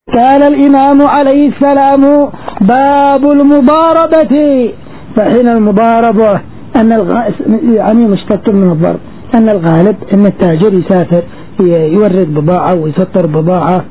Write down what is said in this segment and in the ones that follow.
قال الإمام عليه السلام: باب المضاربة. فحين المضاربة يعني مشتق من الضرب، أن الغالب أن التاجر يسافر يورد بضاعة ويسطر بضاعة.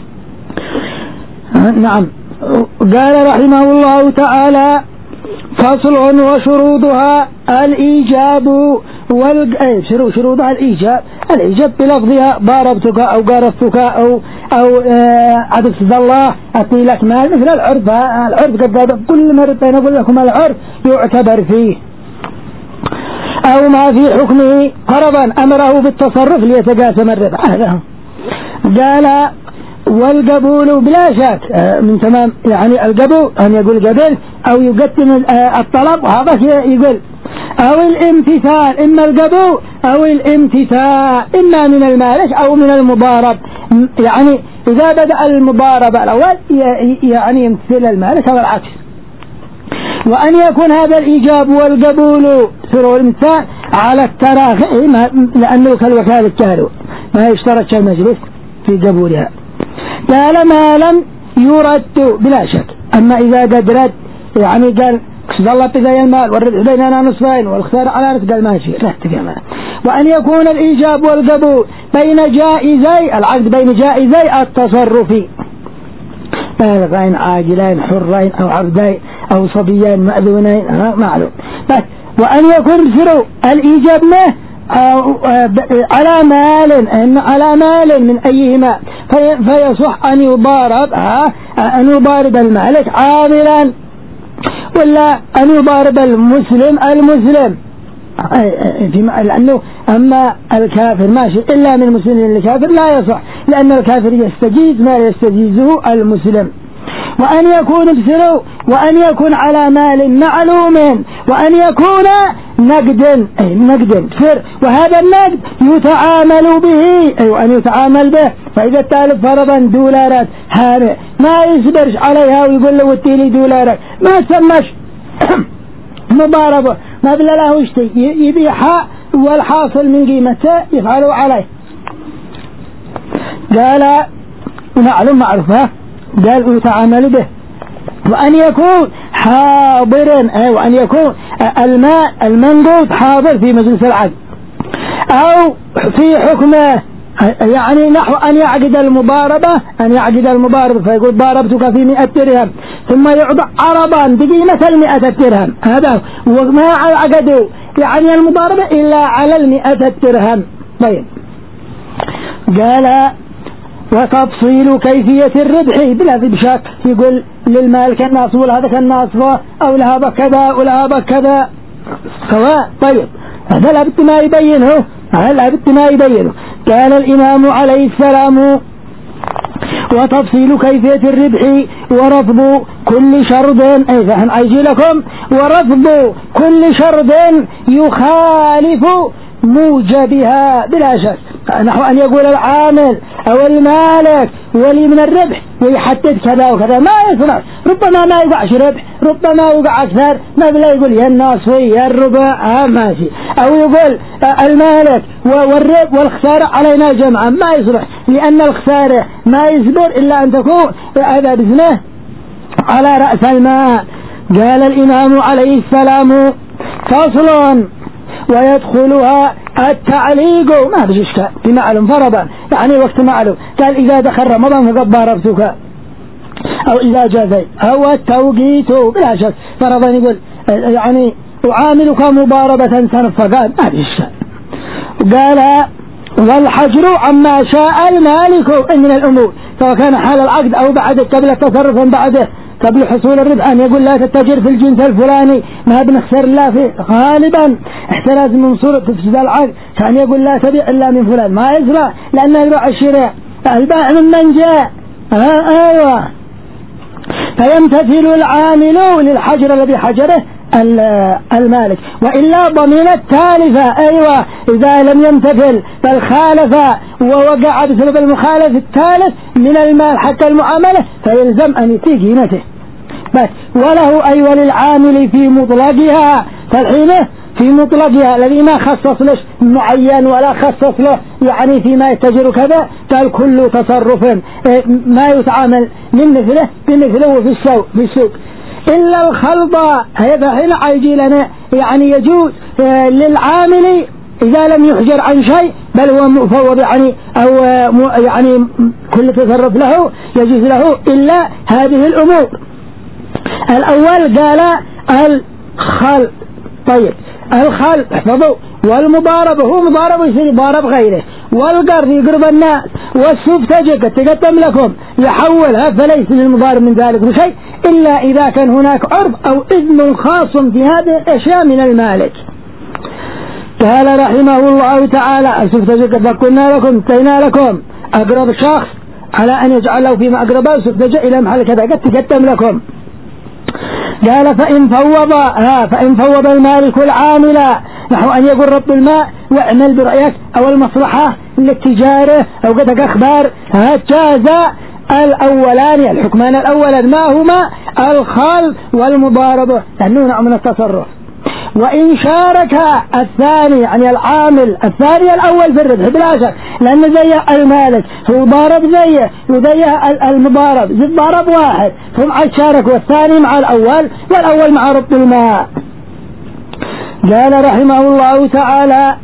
نعم. قال رحمه الله تعالى: فصل وشروطها الإيجاب شروطها الإيجاب بلفظها: ضاربتك أو قارفتك أو عدد الله أطيلك مال، مثل العرف قد كل مرة نقول لكم العرف يعتبر فيه، أو ما في حكمه قرضا أمره بالتصرف ليتقاسم الربح. هذا قال: والقبول بلا شك من تمام، يعني القبول أن يقول قبل أو يقدم الطلب، وهذا يقول، أو الامتثال، إما القبول أو الامتثال، إما من المالك أو من المضارب. يعني إذا بدأ المضارب الأول يعني يمتثل المالك أو العكس. وأن يكون هذا الإيجاب والقبول سر الامتثال على التراخي، لأنه كالوكالة الجارية ما يشترط المجلس في قبولها. قال: ما لم يرد بلا شك. أما إذا قد رد، يعني قال: اقصد الله بقي المال والربح بيننا نصفين والخسارة على نصف، قال: ماشي رحت كمان. وأن يكون الإيجاب والقبول بين جائزي العقد، بين جائزي التصرف، بالغين عاجلين حرين أو عبدين أو صبيين مأذونين، معلوم. بس وأن يكون بسرو الإيجاب على مال من أيهما، فيصح أن يضارب المالك عاملا، ولا أن يضارب المسلم لأنه أما الكافر ماشي إلا من مسلم للكافر لا يصح، لأن الكافر يستجيز ما يستجيزه المسلم. وأن يكون بسرو، وأن يكون على مال معلوم، وأن يكون نقد سر، وهذا النقد يتعامل به، وأن يتعامل به. فإذا التالف فرضا دولارات هذا ما يصبرش عليها ويقول له اديني دولارات، ما تسمش مضاربة، ما بلا له يشتي يبيعها والحاصل من قيمته يفعلوا عليه. قال: معروفة، قال: يتعامل به. وأن يكون حاضرا، وأن يكون الماء المنقوض حاضر في مجلس العقد، أو في حكمه، يعني نحو أن يعقد المضاربة فيقول: ضاربتك في 100 درهم، ثم يعطى عرضا بقيمة 100 درهم، هذا وما عقدوا يعني المضاربة إلا على 100 درهم. طيب. قال: وتفصيل كيفية الربح بلا بشك، يقول للمالك الناصب ولهذا الناصب، أو لهذا كذا ولهذا كذا سواء. طيب، هذا لابد ما يبينه. قال الإمام عليه السلام: وتفصيل كيفية الربح ورفض كل شرط، فهم أيجي لكم، ورفض كل شرط يخالف موجبها بلا شك، نحو أن يقول العامل أو المالك ولي من الربح ويحدد كذا وكذا، ما يصنع، ربما ما يقعش ربح، ربما يقع أكثر، ما بلا يقول يا النصف يا الربع، ماشي، أو يقول المالك والربح والخسارة علينا جمعا، ما يصلح، لأن الخسارة ما يصبر إلا أن تكون هذا بزنه على رأس المال. قال الإمام عليه السلام: فصل ويدخلها التعليق، ما بيش إشكال بمعلوم فرضا، يعني وقت معلوم. قال: إذا دخل رمضان فقد ضاربتك، أو إذا جاء أو التوقيت بلا شك فرضا، يقول يعني أعاملك مضاربة سنة، فقال ما بيش إشكال. قال: والحجر عما شاء المالك من الأمور، سواء كان حال العقد أو بعد قبل التصرف بعده قبل حصول الربح، أن يقول لا تتجر في الجنس الفلاني، ما بنخسر الله فيه، غالبا احتراز من صورة تفسد العقد، كان يقول لا تبيع إلا من فلان، ما يزرع لأنه يبيع الشراء، الباع من جاء. أيوة. فيمتثل العامل للحجر الذي حجره المالك، وإلا ضمين التالفة. أيوة، إذا لم يمتثل بل خالف ووقع بسبب المخالف الثالث من المال حتى المعاملة، فيلزم أن يتي قيمته بس. وله أيوة للعامل في مطلقها، فالحين في مطلقها الذي ما خصص له معين ولا خصص له يعني فيما يتجر كذا، قال كل تصرف ما يتعامل من مثله بمثله في السوق إلا الخلط. هذا هنا يجي لنا يعني يجوز للعامل إذا لم يحجر عن شيء بل هو مفوض يعني أو يعني كل تصرف له يجوز له إلا هذه الأمور. الأول قال الخلط. طيب الخلط احفظوا، والمضاربة هو مضاربة يصير يضارب غيره، والقرض يقرض الناس، والسفتجة قد تقدم لكم يحولها، فليس للمضارب من ذلك بشيء إلا إذا كان هناك عرض أو إذن خاص في هذه الأشياء من المالك. قال رحمه الله تعالى السفتجة قد قلنا لكم انتهينا لكم أقرب شخص على أن يجعله فيما أقربه سفتجة إلى محل كذا قد تقدم لكم. قال فإن فوض المالك العامل نحو أن يقول رب الماء واعمل برأيك أو المصلحة للتجارة أو قدك أخبار، جاز الأولان الحكمان الأولان ما هما الخلط والمضاربة لأنه نوع من التصرف. وإن شارك الثاني يعني العامل الثاني الأول في الربح بلا شك، لأن زي المالك هو ضارب زيه وزي المضارب زي ضارب واحد، هم شارك والثاني مع الأول والأول مع رب الماء. قال رحمه الله تعالى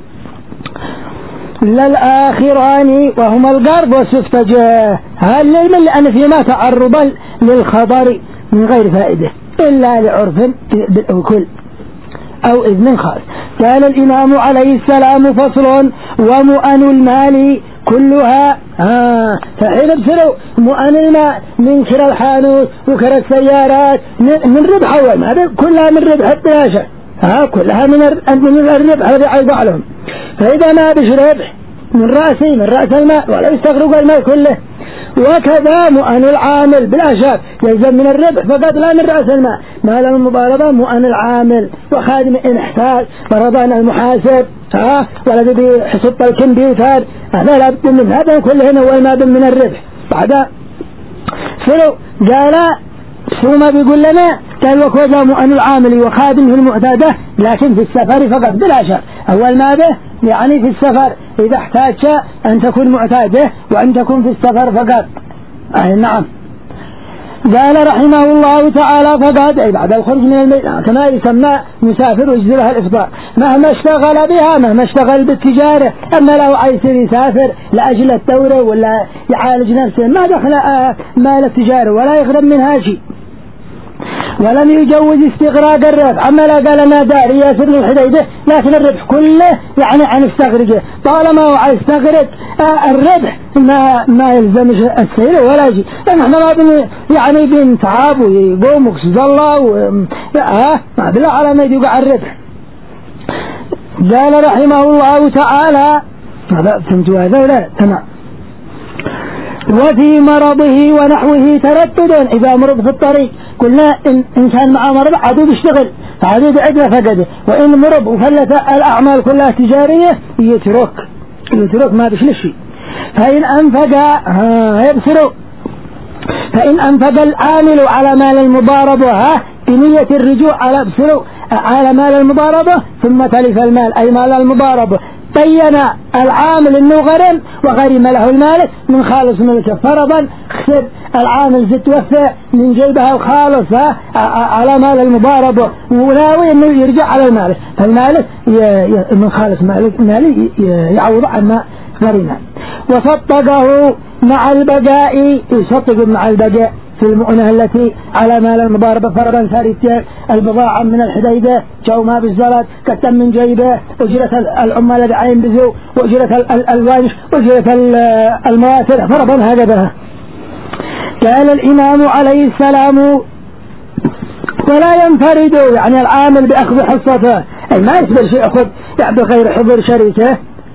للآخران وهما القرض والسفتجة هل للمن لأن فيما تعرضا للخبر من غير فائدة إلا لعرف بالأكل أو إذن خاص. قال الإمام عليه السلام فصل ومؤن المال كلها فحين بسروا مؤن المال من كرا الحانوت وكرا السيارات من ربح أول هذا كلها من ربح التلاشة كلها من الربح هذا عيض لهم. فإذا ما بش ربح من رأس المال ولا يستغرق المال كله. وكذا مؤن العامل بلا شك يلزم من الربح فقط لا من رأس المال. مال المضاربة مؤن العامل وخادم إن احتاج فرضان المحاسب ولا بدي حسب الكمبيوتر هذا لا بد من هذا كله هنا هو ما بد من الربح. بعد سلو قال شو ما بيقول لنا قال وكذا مؤن العامل وخادمه المعتادة لكن في السفر فقط بلا شك. أول ما به يعني في السفر إذا احتاج أن تكون معتادة وأن تكون في السفر فقط نعم. قال رحمه الله تعالى فقط أي بعد الخروج من الميت كما يسمى مسافر ويجزلها الإفطار مهما اشتغل بها مهما اشتغل بالتجارة. أما لو عايز يسافر لأجل الدورة ولا يعالج نفسه ما دخل مال التجارة ولا يغرم منها شيء ولم يجوز استغراق الربح. أما لا قال أنا داري ياسر الحديدة لكن الربح كله يعني عن استغرقه طالما هو عايز يستغرق الربح ما يلزم السير ولا شيء لأن احنا ما يعني بنتعب ويقوم وكسد الله ما بالله على ما يدقع الربح. قال رحمه الله تعالى هذا فهمتوا هذا ولا تمام. وفي مرضه ونحوه تردد إذا مرض في الطريق قلنا إن كان معه مرض عدو بيشتغل فعدو بعدة فقده وإن مرض وفلت الأعمال كلها تجارية يترك ما بيشلش شيء. فإن أنفق يبصروا فإن أنفق العامل على مال المضاربة بنية الرجوع على مال المضاربة ثم تلف المال أي مال المضاربة بين العامل انه غرم وغرم له المالك من خالص ملكه فرضا خسر العامل توفى من جيبها الخالص على مال المضاربة وناوي انه يرجع على المالك فالمالك من خالص مالي يعوض عما غرمه. وصدقه مع البقاء يصدق مع البقاء في المؤنة التي على مال المضاربة فرضا ثالث البضاعة من الحديدة جو ما بالزلط كتم من جيبه أجرة العمال بعين بذو وأجرة الوانش وأجرة المواتر فرضا هكذا. قال الإمام عليه السلام ولا ينفرد يعني العامل بأخذ حصته أي ما يسبر شيء أخذ بغير حضور شريكه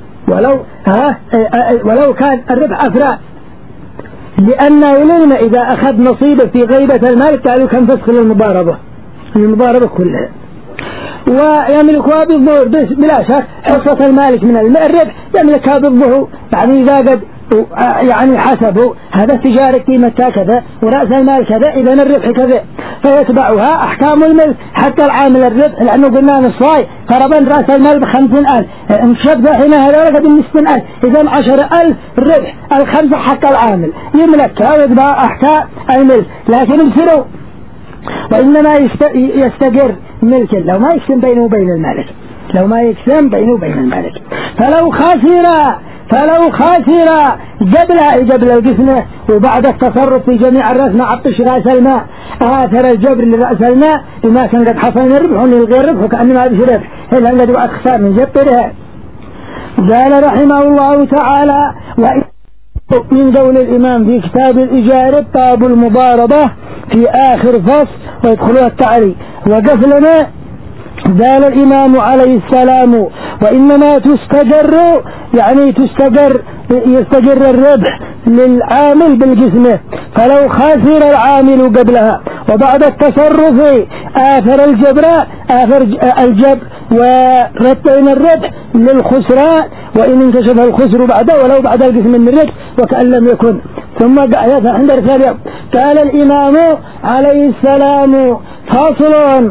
ولو كان الربح أفراد لأن إلينا إذا أخذ نصيبه في غيبة المالك قالوا كم فسخ المضاربة كلها ويملكها بالظهور بلا شك حصة المالك من الربح يملكها بالظهور يعني إذا قد يعني حسبه هذا التجارة قيمتها كذا ورأس المال كذا إذا الربح كذا فيتبعها أحكام الملك حتى العامل الربح، لأنه قلنا نصفاي فرضا رأس المال ب50,000 انشب هنا هذا قد 100,000 إذا 10,000 الربح الخمسة حق العامل يملكها ويتبع أحكام الملك. لكن بسروا وإنما يستقر ملكا لو ما يقسم بينه وبين المالك، لو ما يقسم بينه وبين المالك. فلو خسر قبل القسمة وبعد التصرف في جميع الرأس ما عطش رأس الماء آثر الجبر لرأس الماء بما كان قد حصل من الربح ونلغي الربح وكأنه ما بيش ربح إلا الذي أخسر من جبرها. قال رحمه الله تعالى: من قول الإمام في كتاب الإجارة باب المضاربة في آخر فصل ويدخلها التعريف وقفلنا. قال الإمام عليه السلام: وإنما تستجر يعني يستجر الربح للعامل بالجسم، فلو خسر العامل قبلها وبعد التصرف آثر الجبر ورتين الربح للخسران وإن انكشف الخسر بعده ولو بعد القسم من الربح وكأن لم يكن. ثم عند رسالة قال الإمام عليه السلام: فصل: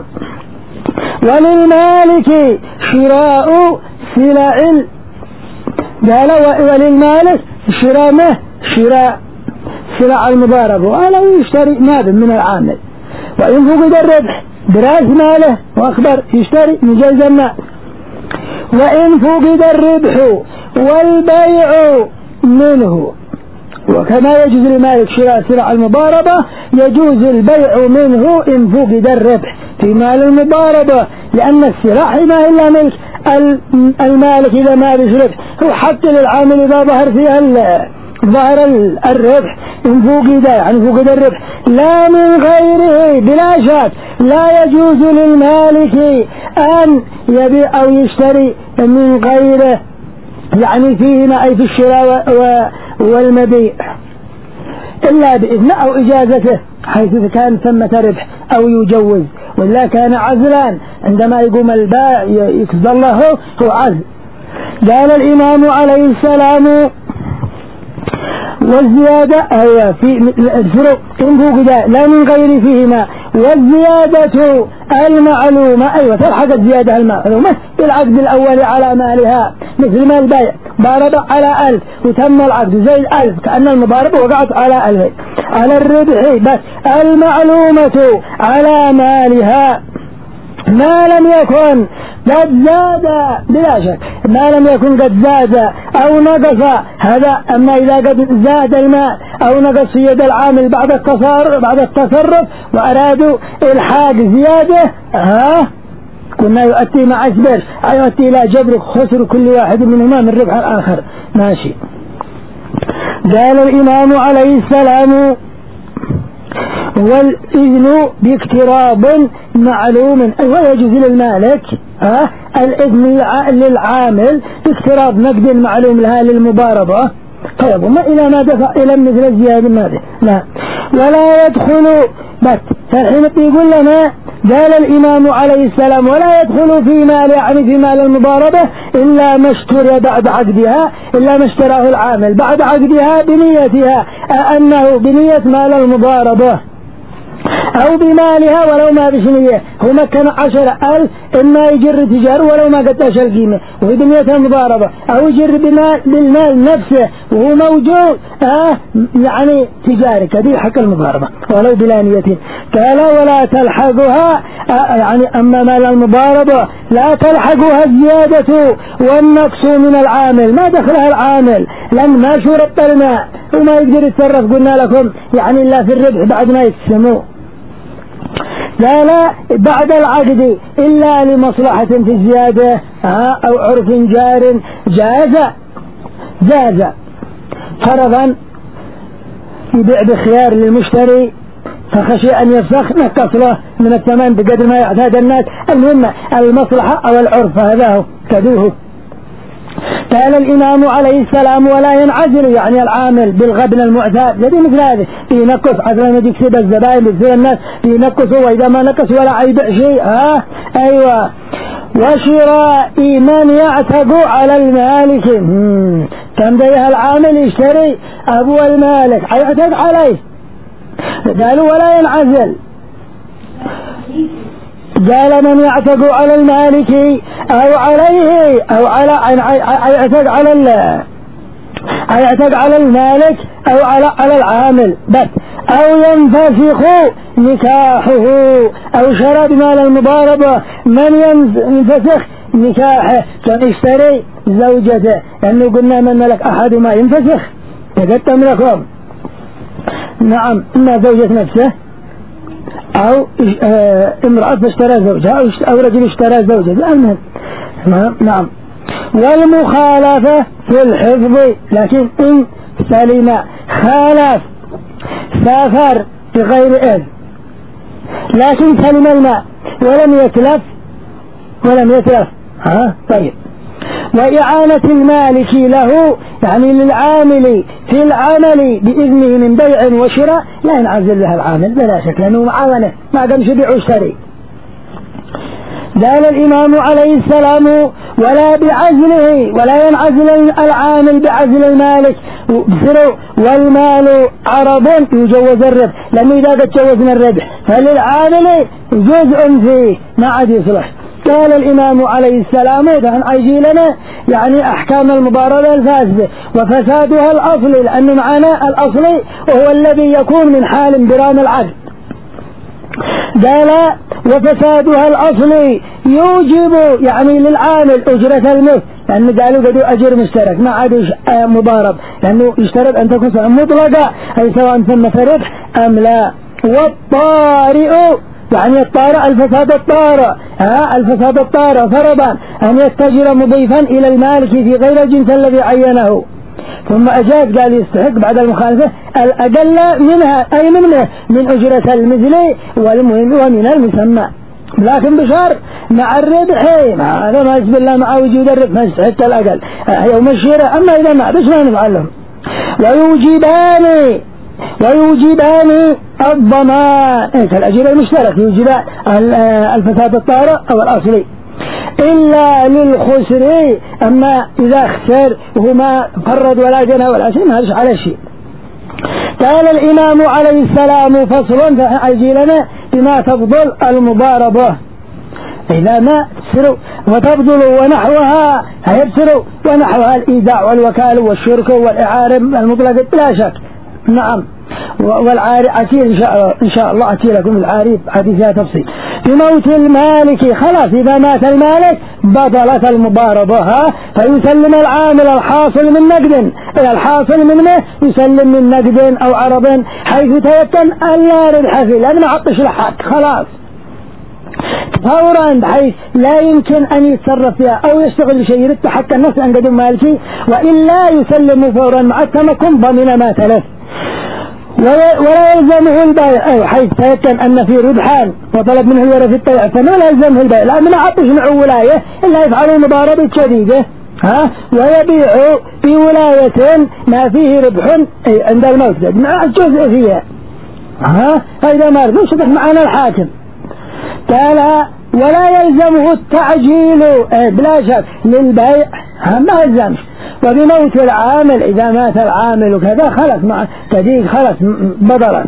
وللمالك شراء سلع. قال: وللمالك شراء سلع المضاربة ولو يشتري ماذا من العامل، وإن فقد الربح براس ماله وأخبر يشتري من جيز المال. وإن فقد الربح والبيع منه، وكما يجوز للمالك شراء سلع المضاربة يجوز البيع منه إن فقد الربح في مال المضاربة، لأن السلع ما إلا ملك المالك إذا ما بيشربح هو حق للعامل إذا ظهر فيها ظهر الربح إن فقد يعني فقد الربح لا من غيره. بلا شك لا يجوز للمالك أن يبيع أو يشتري من غيره يعني فيهما أي في الشراء والمبيع إلا بإذن أو إجازته، حيث كان ثمة ربح أو يجوز، ولا كان عزلا عندما يقوم البائع يكذب الله هو عزل. قال الإمام عليه السلام: والزيادة هي في الفروق إن فقد لا من غير فيهما، والزيادة المعلومة أيوة تلحق الزيادة المعلومة بالعقد الأول على مالها، مثل ما البيع ضارب على 1000 وتم العقد زي 1000 كأن المضاربة وقعت على 1000 على الربح، بس المعلومة على مالها ما لم يكن قد زاد. بلا شك ما لم يكن قد زاد أو نقص هذا. أما إذا قد زاد المال أو نقص في يد العامل بعد التصرف وأرادوا إلحاق زيادة كنا يؤتي مع أجبر يؤتي إلى جبر خسر كل واحد منهما من ربح الآخر. ماشي. قال الإمام عليه السلام: والإذن باقتراض معلوم، ويجوز للمالك الإذن للعامل باقتراض نقد معلوم لها للمضاربة طيب ما إلى ما دفع إلى مثل الزيادة الماضي لا ولا يدخل. بس فالحين يقول لنا قال الإمام عليه السلام: ولا يدخل في مال يعني في مال المضاربة إلا ما اشترى بعد عقدها، إلا ما اشتراه العامل بعد عقدها بنيتها أنه بنية مال المضاربة أو بمالها ولو ما بشنية. هو مكن 10,000 إما يجر تجار ولو ما قد أشل قيمة وهي بنية المضاربة، أو يجر بالمال نفسه وهو موجود يعني تجاري كذي حق المضاربة ولو بلا نية. قال: ولا تلحقها يعني أما مال المضاربة لا تلحقها الزيادة والنقص من العامل، ما دخلها العامل لأن ما شرط الماء وما يقدر يتصرف قلنا لكم يعني إلا في الربح بعد ما يتسموه. قال: بعد العقد إلا لمصلحة في الزيادة أو عرف جار جاز فرضا يبيع بخيار للمشتري فخشي أن يفسخ نقص له من الثمن بقدر ما يعتاد الناس. المهم المصلحة أو العرف هذا هو كدوه. قال الإمام عليه السلام: ولا ينعزل يعني العامل بالغبن المعتاد الذي مثل هذه ينقص عشان ما يكسب الزبائن بيصير الناس ينقصوا وإذا ما نقص ولا يبيع شيء أيوة. وشراء من يعتق على المالك كم ديها العامل يشتري أبو المالك يعتق عليه. قالوا: ولا ينعزل قال من يعتق على المالك أو عليه أو يعتق على المالك أو على العامل بس، أو ينفسخ نكاحه أو شرى بمال المضاربة. من ينفسخ نكاحه كان يشتري زوجته، لأنه قلنا من ملك أحد ما ينفسخ تقدم لكم. نعم، إما زوجة نفسه أو امرأة اشترى زوجها أو رجل اشترى زوجته. نعم. والمخالفة في الحفظ، لكن إن سلم خالف سافر بغير إذن لكن سلم الماء ولم يتلف طيب. وإعانة المالك له يعني للعامل في العمل بإذنه من بيع وشراء لا ينعزل له العامل بلا شك، لأنه معاونة ما قامش بيع واشتري. قال الإمام عليه السلام ولا بعزله، ولا ينعزل العامل بعزل المالك والمال عرض يجوز الربح، لأنه إذا قد جوزنا الربح فللعامل جزء فيه ما عاد يصلح. قال الإمام عليه السلام إذا عيجي لنا يعني أحكام المضاربة الفاسدة وفسادها الأصلي، لأنه معنا الأصلي وهو الذي يكون من حال برام العقد. قال وفسادها الأصلي يوجب يعني للعامل أجرة المثل، لأنه قالوا قدوا أجر مشترك ما عادوا مضارب، لأنه يشترط أن تكون مطلقة أي سواء ثم ربح أم لا. والطارئ يعني الطارئ الفساد الطارئ فرضا أن يتجر مضيفا إلى المالك في غير الجنس الذي عينه، ثم أجاز قال يستحق بعد المخالفة الأقل منها أي من أجرة المثل والمهم ومن المسمى، لكن بشرط مع الربح هذا ما يسبب الله مع وجود الربح ما يستحق الأقل يوم الشراء. أما إذا ما بس ما نفعلهم. ويوجبان الضمان كالأجر المشترك، يوجبان الفساد الطارئ أو الأصلي إلا للخسر، أما إذا خسر وهما فرد ولا جنى ولا شيء ما هلش على شيء. قال الإمام عليه السلام فصل فأجي لنا بما تفضل المضاربة إذا ما تسروا وتفضل ونحوها هيبسروا ونحوها الإيداع والوكالة والشرك والإعارة المطلقة بلا شك. نعم. والعاري أتي إن شاء الله أتي لكم العاري حديثها تفصيل. بموت المالك خلاص إذا مات المالك بطلت المضاربة فيسلم العامل الحاصل من نقد إلى الحاصل منه يسلم من نقد أو عرض حيث تيقن ألا ربح فيه، لأن ما عطش لحق خلاص فورا بحيث لا يمكن أن يتصرف فيها أو يشتغل بشيء يرد حق النفس عن قدم مالكي، وإلا يسلم فورا مع التمكن ضمن ما تلف. ولا يلزمه البيع حيث تيقن أن في ربحان وطلب منه الورث الطيع فلا يلزمه البيع، لأنه ما عطش معه ولاية إلا يفعل مضاربة شديدة ويبيع في ولاية ما فيه ربح عند الموت مع الجزء فيها فإذا ما رضوش يصبح معنا الحاكم. قال ولا يلزمه التعجيل بلا شك للبيع ما يلزمش. وبموت العامل إذا مات العامل وكذا خلص مع تديك خلص بضرت.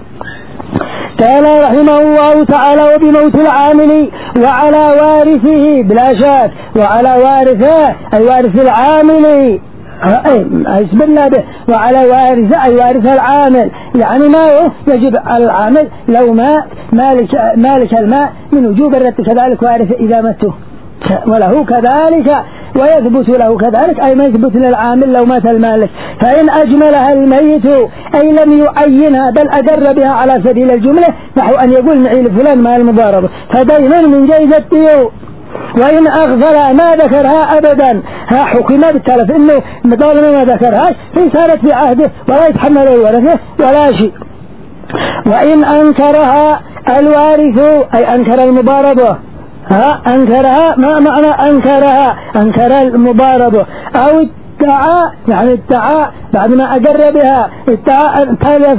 قال رحمه الله تعالى وبموت العامل وعلى وارثه بلا شك وعلى وارثه أي وارث العامل أسبرنا به وعلى وارث أي وارث العامل، يعني ما يجب على العامل لو مات مالك الماء من وجوب الرد كذلك وارث إذا مته وله كذلك ويثبت له كذلك أي ما يثبت للعامل لو مات المالك. فإن أجملها الميت أي لم يعينها بل أدر بها على سبيل الجملة نحو أن يقول معي لفلان مع المضاربة فدين من جيزة الديو. وإن أغفل ما ذكرها أبدا حكم بالتلف إنه مطالما ما ذكرهاش فصارت في عهده ولا يتحمل الورثة ولا شيء. وإن أنكرها الوارث أي أنكر المضاربة أنكرها ما معنى أنكر المضاربة أو ادعى يعني ادعى بعد ما أقر بها ادعى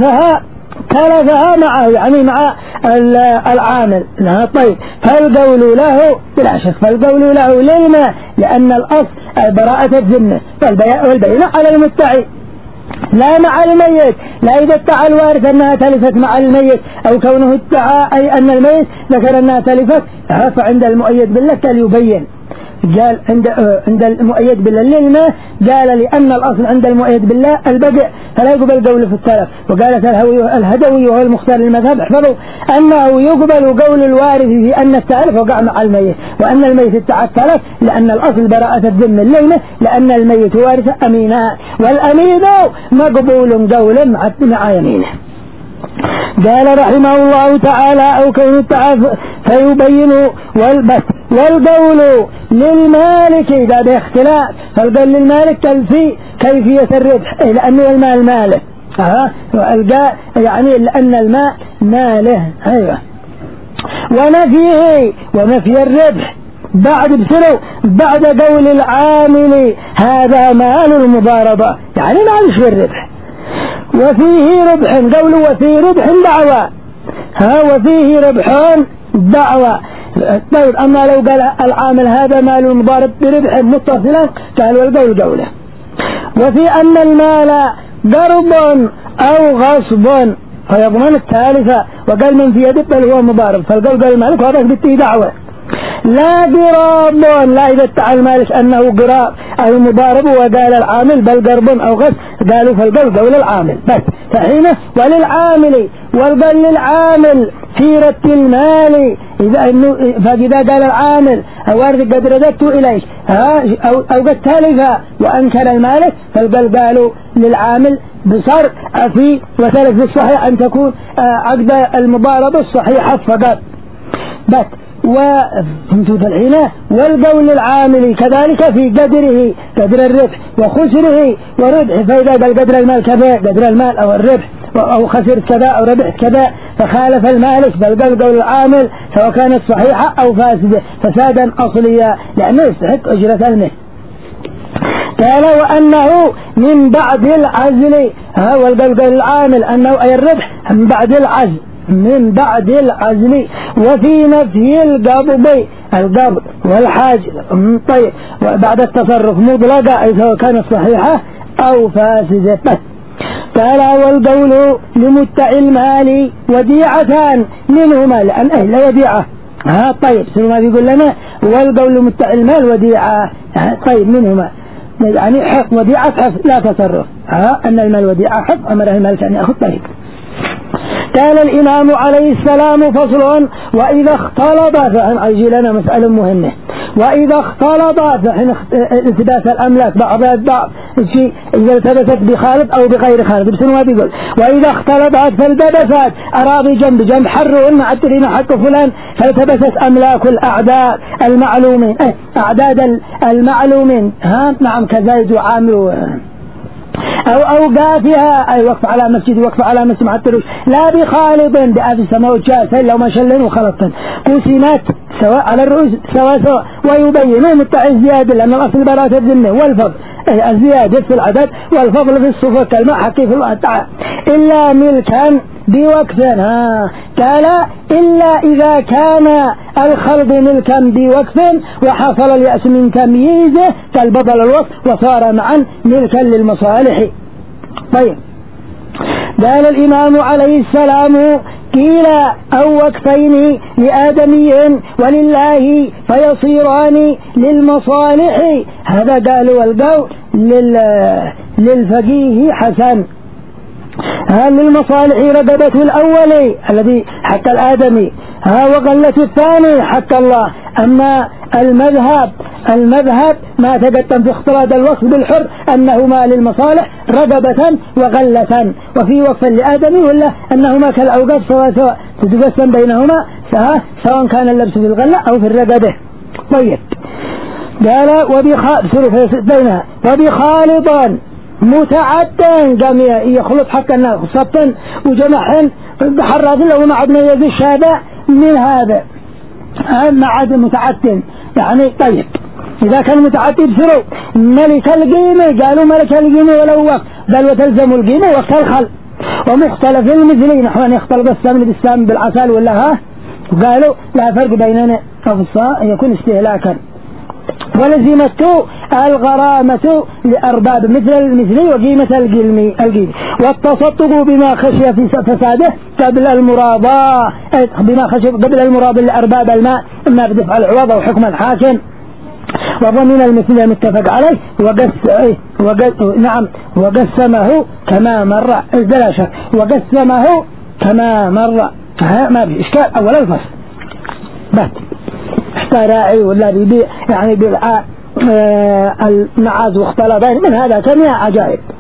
تلفها معه يعني مع العامل. طيب فالقول له بلا شك فالقول له لما لأن الأصل براءة الذمة والبينة على المدعي لا مع الميت، لا إذا ادعى الوارث أنها تلفت مع الميت أو كونه ادعى أي أن الميت ذكر أنها تلفت فعند المؤيد بالله قال يبين، قال عند المؤيد بالله للما قال لأن الأصل عند المؤيد بالله البدع فلا يقبل قول في السلف. وقالت الهدوي وهو المختار للمذهب احفظوا أنه يقبل قول الوارث في أن التعرف وقع مع الميت، وأن الميت تعترف لأن الأصل براءة الذمة اللينة، لأن الميت وارث أمينا، والأمين مقبول قول مع يمينه. قال رحمه الله تعالى أو كون التعرف فيبين والقول للمالك إذا باختلاف، فالقول للمالك كيفية الربح لأنه المال ماله، يعني لأن الماء ماله. أيوة. ونفي الربح بعد قول العامل هذا مال المضاربة، يعني مالش في الربح، وفيه ربح قوله وفيه ربح دعوة، وفيه ربح دعوة. طيب أما لو قال العامل هذا مال المضارب بربح متصلا قال والقول قوله. وفي أن المال قرض أو غصب فيضمن الثالثة، وقال من في يده هو مضارب، فالقول قال المالك وهذا بالتي دعوة. لا قراب لا إذا ادعى المالك أنه قراب أو مضارب وقال العامل بل قرب أو غصب قالوا فالقول قول العامل بس. فحينه وللعامل والقول للعامل في رد المال فإذا قال العامل أوارد قد رددت إليك أو قد تالفا وأنكر المالك فالقول قالوا للعامل بصر في وثالث الصحيح أن تكون عقد المضاربة الصحيحة فقط بس. وفهمتوا الحين. والقول للعامل كذلك في قدر الربح وخسره وربح، فإذا قال قدر المال كذا قدر المال أو الربح أو خسر كذا أو ربح كذا فخالف المالك، بل قول العامل سواء كانت صحيحة أو فاسدة فسادا أصليا لأنه يستحق أجرة المال. قال وأنه من بعد العزل والقول العامل أنه أي الربح من بعد العزل وفي نفي القبض والحاجة طيب بعد التصرف مطلقة أي سواء كانت صحيحة أو فاسدة. قال والقول لمدعي المال وديعتان منهما لأن أهل وديعة طيب سلما بيقول لنا والقول لمدعي المال وديعة طيب منهما يعني حق وديعة حق لا تصرف أن المال وديعة حق أمره المالك أن يأخذ طيب. قال الإمام عليه السلام فصل وإذا اختلط فإن أجي لنا مسألة مهمة وإذا اختلط فإن التباس الأملاك بعضها بعض شيء إذا التبست بخالد أو بغير خالد بسنو ما بيقول وإذا اختلطت فالتبست أراضي جنب حرون معترين حق فلان فالتبست أملاك الأعداد المعلومين أعداد المعلومين نعم كزيد وعامر أو قافها أي وقف على مسجد مع التروش لا بخالط بأب السماء جاسا لو ما شلن وخلطا قسمات سواء على الرؤوس سواء ويبينون التعز زيادة لأن الأصل براءة الذمة والفضل الزيادة في العدد والفضل في الصفة كالماء حقي في الله تعالى إلا ملكا بوقف قال إلا إذا كان الخلط ملكا بوقف وحصل اليأس من تمييزه كالبطل الوقف وصار معا ملكا للمصالح. طيب قال الإمام عليه السلام قيل أو وقفين لآدمي ولله فيصيران للمصالح هذا قالوا والقول للفقيه حسن للمصالح رقبة الأول الذي حق الآدمي وقلة الثاني حق الله. أما المذهب ما تقدم في اختلاط الوصف بالحر أنهما للمصالح رقبة وغلة وفي وصف لآدمي ولا أنهما كالأوقات سواء تتقسم بينهما سواء كان اللبس في الغلة أو في الرقبة. طيب قال وبخالطا متعدن جميع يخلط حق الناس خصبا وجمعهن بحرات له مع ابن يزيد الشهداء من هذا مع متعدن يعني. طيب إذا كان متعدد بسروا ملك القيمة قالوا ملك القيمة ولو وقت بل وتلزم القيمة وقت الخل ومختلف المثلي نحو أن يختلط السمن بالسام بالعسل ولا قالوا لا فرق بيننا ففصاء يكون استهلاكا. ولزمته الغرامة لأرباب مثل المثلي وقيمة القيمي، والتصدق بما خشي في فساده قبل المراضاة، بما خشي قبل المراضاة لأرباب الماء إما بدفع العوض أو حكم الحاكم، وضمن المثل المتفق عليه وقسمه كما مر، لا شك وقسمه كما مر، ما في إشكال. أول الفصل بس احتى راعي ولا بيبيع يعني بالعاء المعاز واختلطين من هذا كم عجائب.